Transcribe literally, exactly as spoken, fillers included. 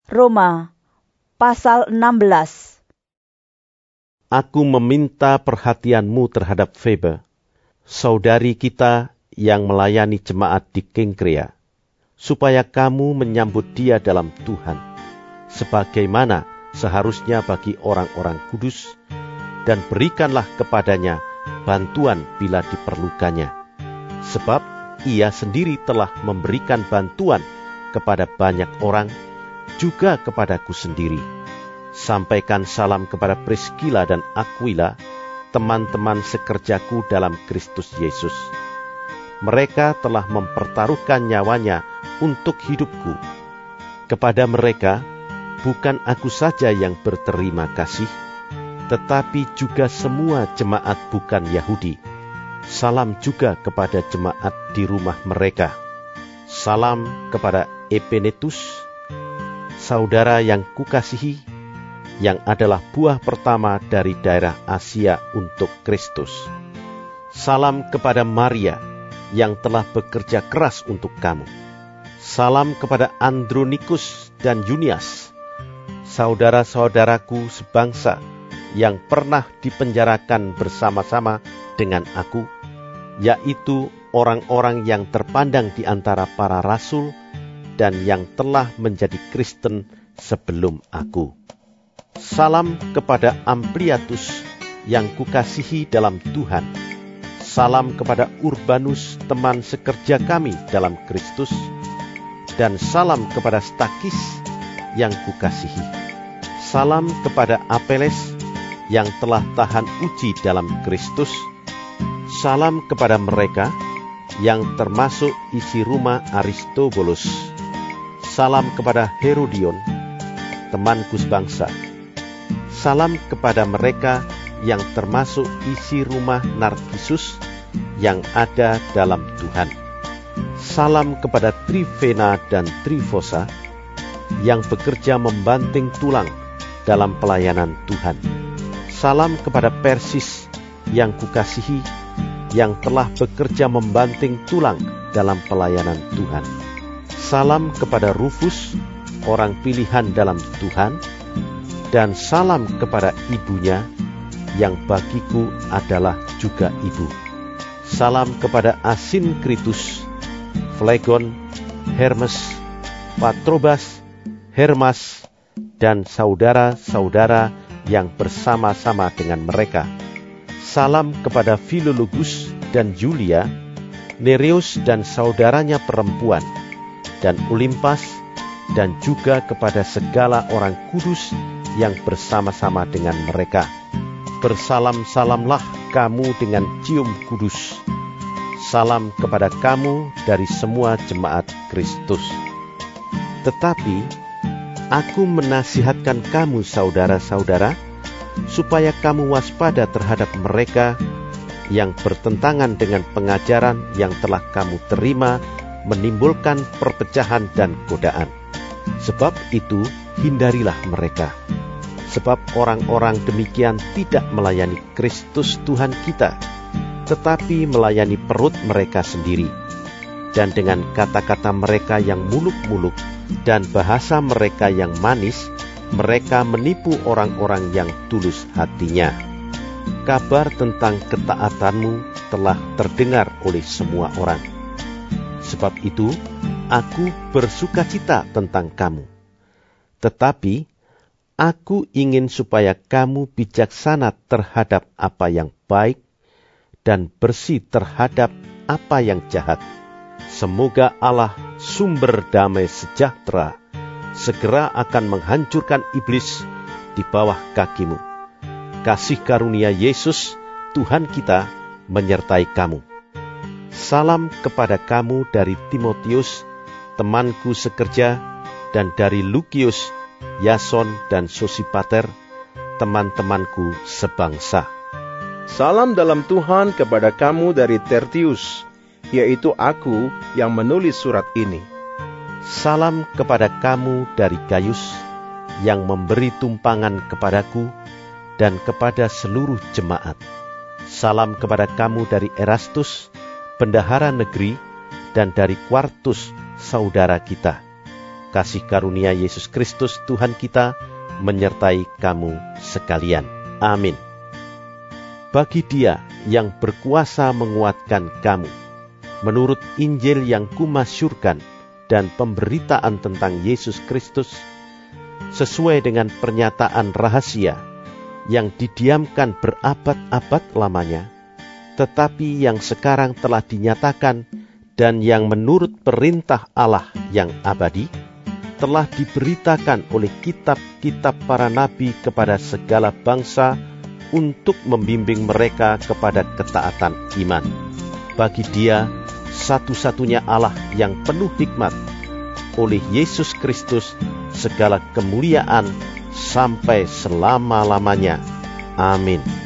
Roma pasal enam belas. Aku meminta perhatianmu terhadap Febe, saudari kita yang melayani jemaat di Kengkrea, supaya kamu menyambut dia dalam Tuhan, sebagaimana seharusnya bagi orang-orang kudus, dan berikanlah kepadanya bantuan bila diperlukannya. Sebab ia sendiri telah memberikan bantuan kepada banyak orang, juga kepadaku sendiri. Sampaikan salam kepada Priskila dan Aquila, teman-teman sekerjaku dalam Kristus Yesus. Mereka telah mempertaruhkan nyawanya untuk hidupku. Kepada mereka, bukan aku saja yang berterima kasih, tetapi juga semua jemaat bukan Yahudi. Salam juga kepada jemaat di rumah mereka. Salam kepada Epenetus, saudara yang kukasihi, yang adalah buah pertama dari daerah Asia untuk Kristus. Salam kepada Maria, yang telah bekerja keras untuk kamu. Salam kepada Andronikus dan Junias, saudara-saudaraku sebangsa, yang pernah dipenjarakan bersama-sama dengan aku, yaitu orang-orang yang terpandang di antara para rasul dan yang telah menjadi Kristen sebelum aku. Salam kepada Ampliatus yang kukasihi dalam Tuhan. Salam kepada Urbanus, teman sekerja kami dalam Kristus. Dan salam kepada Stakis yang kukasihi. Salam kepada Apeles yang telah tahan uji dalam Kristus. Salam kepada mereka yang termasuk isi rumah Aristobulus. Salam kepada Herodion, temanku sebangsa. Salam kepada mereka yang termasuk isi rumah Narkisus yang ada dalam Tuhan. Salam kepada Trifena dan Trifosa yang bekerja membanting tulang dalam pelayanan Tuhan. Salam kepada Persis yang kukasihi, yang telah bekerja membanting tulang dalam pelayanan Tuhan. Salam kepada Rufus, orang pilihan dalam Tuhan, dan salam kepada ibunya, yang bagiku adalah juga ibu. Salam kepada Asinkritus, Flegon, Hermes, Patrobas, Hermas, dan saudara-saudara yang bersama-sama dengan mereka. Salam kepada Filologus dan Julia, Nereus dan saudaranya perempuan, dan Olimpas, dan juga kepada segala orang kudus yang bersama-sama dengan mereka. Bersalam-salamlah kamu dengan cium kudus. Salam kepada kamu dari semua jemaat Kristus. Tetapi aku menasihatkan kamu, saudara-saudara, supaya kamu waspada terhadap mereka yang bertentangan dengan pengajaran yang telah kamu terima, menimbulkan perpecahan dan godaan. Sebab itu, hindarilah mereka. Sebab orang-orang demikian tidak melayani Kristus Tuhan kita, tetapi melayani perut mereka sendiri. Dan dengan kata-kata mereka yang muluk-muluk dan bahasa mereka yang manis, mereka menipu orang-orang yang tulus hatinya. Kabar tentang ketaatanmu telah terdengar oleh semua orang. Sebab itu, aku bersukacita tentang kamu. Tetapi, aku ingin supaya kamu bijaksana terhadap apa yang baik dan bersih terhadap apa yang jahat. Semoga Allah, sumber damai sejahtera, segera akan menghancurkan iblis di bawah kakimu. Kasih karunia Yesus, Tuhan kita, menyertai kamu. Salam kepada kamu dari Timotius, temanku sekerja, dan dari Lukius, Yason, dan Sosipater, teman-temanku sebangsa. Salam dalam Tuhan kepada kamu dari Tertius, yaitu aku yang menulis surat ini. Salam kepada kamu dari Gaius, yang memberi tumpangan kepadaku, dan kepada seluruh jemaat. Salam kepada kamu dari Erastus, bendahara negeri, dan dari Quartus, saudara kita. kasih karunia Yesus Kristus Tuhan kita menyertai kamu sekalian. Amin. Bagi Dia yang berkuasa menguatkan kamu, menurut Injil yang kumasyurkan dan pemberitaan tentang Yesus Kristus, sesuai dengan pernyataan rahasia yang didiamkan berabad-abad lamanya, tetapi yang sekarang telah dinyatakan dan yang menurut perintah Allah yang abadi, telah diberitakan oleh kitab-kitab para nabi kepada segala bangsa untuk membimbing mereka kepada ketaatan iman. Bagi Dia satu-satunya Allah yang penuh hikmat, oleh Yesus Kristus segala kemuliaan sampai selama-lamanya. Amin.